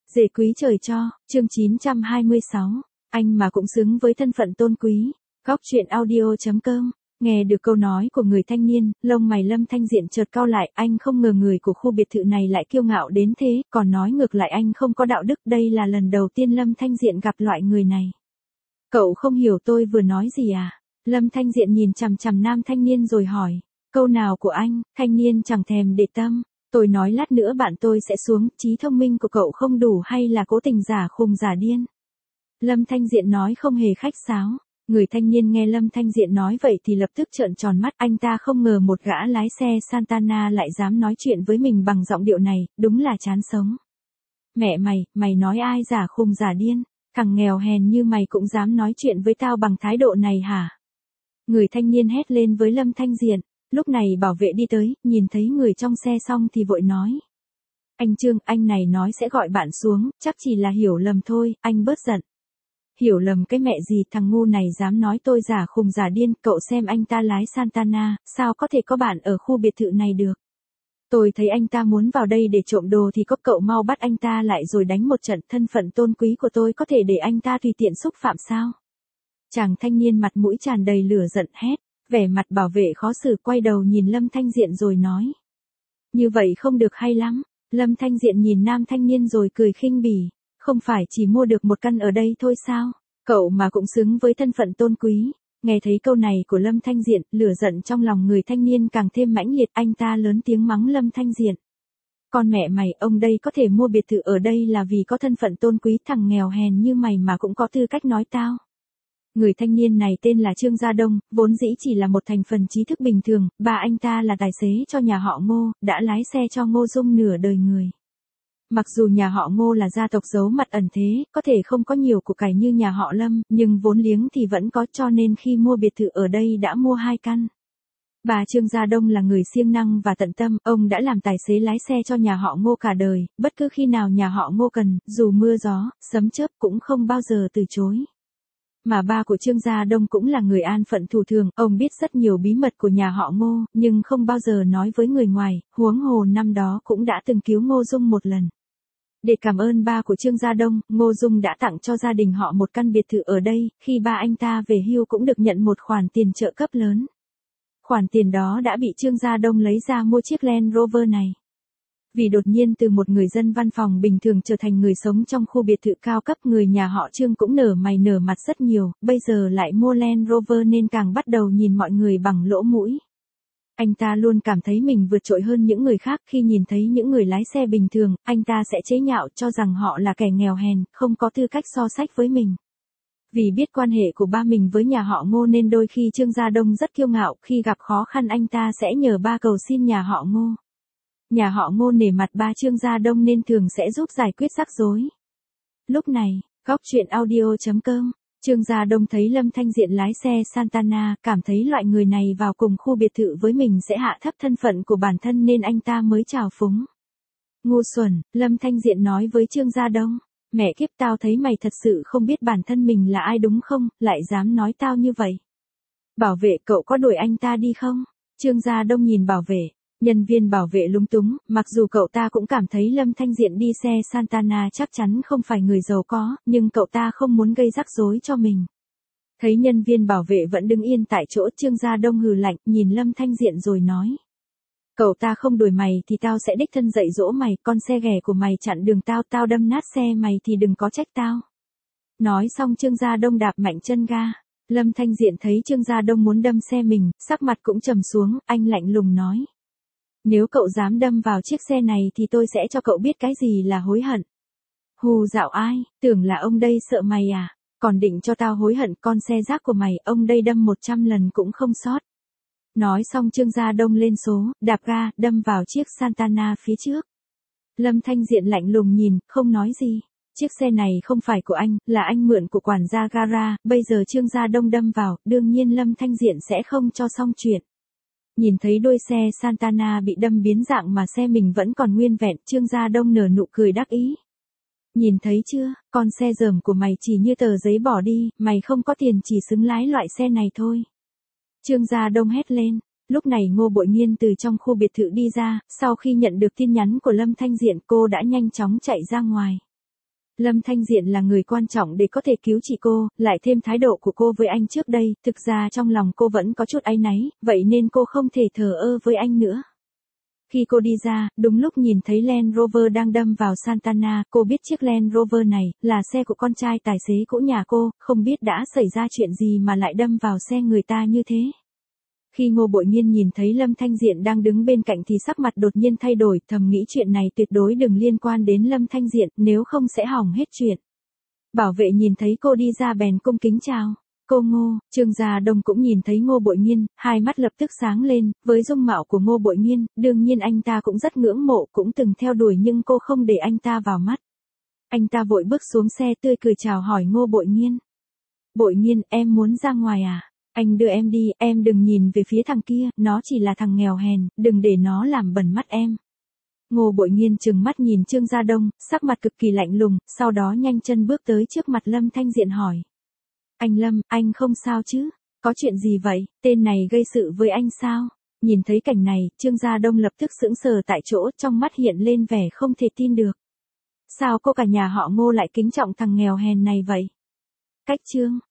Rể quý trời cho, chương 926, anh mà cũng xứng với thân phận tôn quý. Góc truyện audio.com. Nghe được câu nói của người thanh niên, lông mày Lâm Thanh Diện chợt cau lại, anh không ngờ người của khu biệt thự này lại kiêu ngạo đến thế, còn nói ngược lại anh không có đạo đức, đây là lần đầu tiên Lâm Thanh Diện gặp loại người này. Cậu không hiểu tôi vừa nói gì à? Lâm Thanh Diện nhìn chằm chằm nam thanh niên rồi hỏi, câu nào của anh? Thanh niên chẳng thèm để tâm. Tôi nói lát nữa bạn tôi sẽ xuống, trí thông minh của cậu không đủ hay là cố tình giả khùng giả điên? Lâm Thanh Diện nói không hề khách sáo. Người thanh niên nghe Lâm Thanh Diện nói vậy thì lập tức trợn tròn mắt, anh ta không ngờ một gã lái xe Santana lại dám nói chuyện với mình bằng giọng điệu này, đúng là chán sống. Mẹ mày nói ai giả khùng giả điên? Thằng nghèo hèn như mày cũng dám nói chuyện với tao bằng thái độ này hả? Người thanh niên hét lên với Lâm Thanh Diện. Lúc này bảo vệ đi tới, nhìn thấy người trong xe xong thì vội nói. Anh Trương, anh này nói sẽ gọi bạn xuống, chắc chỉ là hiểu lầm thôi, anh bớt giận. Hiểu lầm cái mẹ gì, thằng ngu này dám nói tôi giả khùng giả điên, cậu xem anh ta lái Santana, sao có thể có bạn ở khu biệt thự này được. Tôi thấy anh ta muốn vào đây để trộm đồ thì có cậu mau bắt anh ta lại rồi đánh một trận, thân phận tôn quý của tôi có thể để anh ta tùy tiện xúc phạm sao? Chàng thanh niên mặt mũi tràn đầy lửa giận hét. Vẻ mặt bảo vệ khó xử quay đầu nhìn Lâm Thanh Diện rồi nói. Như vậy không được hay lắm. Lâm Thanh Diện nhìn nam thanh niên rồi cười khinh bỉ. Không phải chỉ mua được một căn ở đây thôi sao? Cậu mà cũng xứng với thân phận tôn quý. Nghe thấy câu này của Lâm Thanh Diện, lửa giận trong lòng người thanh niên càng thêm mãnh liệt, anh ta lớn tiếng mắng Lâm Thanh Diện. Con mẹ mày, ông đây có thể mua biệt thự ở đây là vì có thân phận tôn quý, thằng nghèo hèn như mày mà cũng có tư cách nói tao. Người thanh niên này tên là Trương Gia Đông, vốn dĩ chỉ là một thành phần trí thức bình thường, bà anh ta là tài xế cho nhà họ Ngô, đã lái xe cho Ngô Dung nửa đời người. Mặc dù nhà họ Ngô là gia tộc giấu mặt ẩn thế, có thể không có nhiều của cải như nhà họ Lâm, nhưng vốn liếng thì vẫn có, cho nên khi mua biệt thự ở đây đã mua 2 căn. Bà Trương Gia Đông là người siêng năng và tận tâm, ông đã làm tài xế lái xe cho nhà họ Ngô cả đời, bất cứ khi nào nhà họ Ngô cần, dù mưa gió, sấm chớp cũng không bao giờ từ chối. Mà ba của Trương Gia Đông cũng là người an phận thủ thường, ông biết rất nhiều bí mật của nhà họ Ngô, nhưng không bao giờ nói với người ngoài, huống hồ năm đó cũng đã từng cứu Ngô Dung một lần. Để cảm ơn ba của Trương Gia Đông, Ngô Dung đã tặng cho gia đình họ một căn biệt thự ở đây, khi ba anh ta về hưu cũng được nhận một khoản tiền trợ cấp lớn. Khoản tiền đó đã bị Trương Gia Đông lấy ra mua chiếc Land Rover này. Vì đột nhiên từ một người dân văn phòng bình thường trở thành người sống trong khu biệt thự cao cấp, người nhà họ Trương cũng nở mày nở mặt rất nhiều, bây giờ lại mua Land Rover nên càng bắt đầu nhìn mọi người bằng lỗ mũi. Anh ta luôn cảm thấy mình vượt trội hơn những người khác, khi nhìn thấy những người lái xe bình thường, anh ta sẽ chế nhạo cho rằng họ là kẻ nghèo hèn, không có tư cách so sánh với mình. Vì biết quan hệ của ba mình với nhà họ Ngô nên đôi khi Trương Gia Đông rất kiêu ngạo, khi gặp khó khăn anh ta sẽ nhờ ba cầu xin nhà họ Ngô. Nhà họ Ngô nể mặt ba Trương Gia Đông nên thường sẽ giúp giải quyết rắc rối. Lúc này, góc truyện audio.com, Trương Gia Đông thấy Lâm Thanh Diện lái xe Santana, cảm thấy loại người này vào cùng khu biệt thự với mình sẽ hạ thấp thân phận của bản thân nên anh ta mới trào phúng. Ngu xuẩn, Lâm Thanh Diện nói với Trương Gia Đông. Mẹ kiếp, tao thấy mày thật sự không biết bản thân mình là ai đúng không, lại dám nói tao như vậy. Bảo vệ, cậu có đuổi anh ta đi không? Trương Gia Đông nhìn bảo vệ. Nhân viên bảo vệ lúng túng, mặc dù cậu ta cũng cảm thấy Lâm Thanh Diện đi xe Santana chắc chắn không phải người giàu có, nhưng cậu ta không muốn gây rắc rối cho mình. Thấy nhân viên bảo vệ vẫn đứng yên tại chỗ, Trương Gia Đông hừ lạnh, nhìn Lâm Thanh Diện rồi nói. Cậu ta không đuổi mày thì tao sẽ đích thân dạy dỗ mày, con xe ghẻ của mày chặn đường tao, tao đâm nát xe mày thì đừng có trách tao. Nói xong Trương Gia Đông đạp mạnh chân ga. Lâm Thanh Diện thấy Trương Gia Đông muốn đâm xe mình, sắc mặt cũng trầm xuống, anh lạnh lùng nói. Nếu cậu dám đâm vào chiếc xe này thì tôi sẽ cho cậu biết cái gì là hối hận. Hù dạo ai, tưởng là ông đây sợ mày à, còn định cho tao hối hận, con xe rác của mày, ông đây đâm 100 lần cũng không sót. Nói xong Trương Gia Đông lên số, đạp ga, đâm vào chiếc Santana phía trước. Lâm Thanh Diện lạnh lùng nhìn, không nói gì. Chiếc xe này không phải của anh, là anh mượn của quản gia gara, bây giờ Trương Gia Đông đâm vào, đương nhiên Lâm Thanh Diện sẽ không cho xong chuyện. Nhìn thấy đuôi xe Santana bị đâm biến dạng mà xe mình vẫn còn nguyên vẹn, Trương Gia Đông nở nụ cười đắc ý. Nhìn thấy chưa, con xe dởm của mày chỉ như tờ giấy bỏ đi, mày không có tiền chỉ xứng lái loại xe này thôi. Trương Gia Đông hét lên. Lúc này Ngô Bội Nghiên từ trong khu biệt thự đi ra, sau khi nhận được tin nhắn của Lâm Thanh Diện cô đã nhanh chóng chạy ra ngoài. Lâm Thanh Diện là người quan trọng để có thể cứu chị cô, lại thêm thái độ của cô với anh trước đây, thực ra trong lòng cô vẫn có chút áy náy, vậy nên cô không thể thờ ơ với anh nữa. Khi cô đi ra, đúng lúc nhìn thấy Land Rover đang đâm vào Santana, cô biết chiếc Land Rover này là xe của con trai tài xế cũ nhà cô, không biết đã xảy ra chuyện gì mà lại đâm vào xe người ta như thế. Khi Ngô Bội Nhiên nhìn thấy Lâm Thanh Diện đang đứng bên cạnh thì sắc mặt đột nhiên thay đổi, thầm nghĩ chuyện này tuyệt đối đừng liên quan đến Lâm Thanh Diện, nếu không sẽ hỏng hết chuyện. Bảo vệ nhìn thấy cô đi ra bèn cung kính chào. Cô Ngô, Trương Gia Đông cũng nhìn thấy Ngô Bội Nhiên, hai mắt lập tức sáng lên, với dung mạo của Ngô Bội Nhiên, đương nhiên anh ta cũng rất ngưỡng mộ, cũng từng theo đuổi nhưng cô không để anh ta vào mắt. Anh ta vội bước xuống xe tươi cười chào hỏi Ngô Bội Nhiên. Bội Nhiên, em muốn ra ngoài à? Anh đưa em đi, em đừng nhìn về phía thằng kia, nó chỉ là thằng nghèo hèn, đừng để nó làm bẩn mắt em. Ngô Bội Nhiên trừng mắt nhìn Trương Gia Đông, sắc mặt cực kỳ lạnh lùng, sau đó nhanh chân bước tới trước mặt Lâm Thanh Diện hỏi. Anh Lâm, anh không sao chứ? Có chuyện gì vậy? Tên này gây sự với anh sao? Nhìn thấy cảnh này, Trương Gia Đông lập tức sững sờ tại chỗ, trong mắt hiện lên vẻ không thể tin được. Sao cô cả nhà họ Ngô lại kính trọng thằng nghèo hèn này vậy? Cách Trương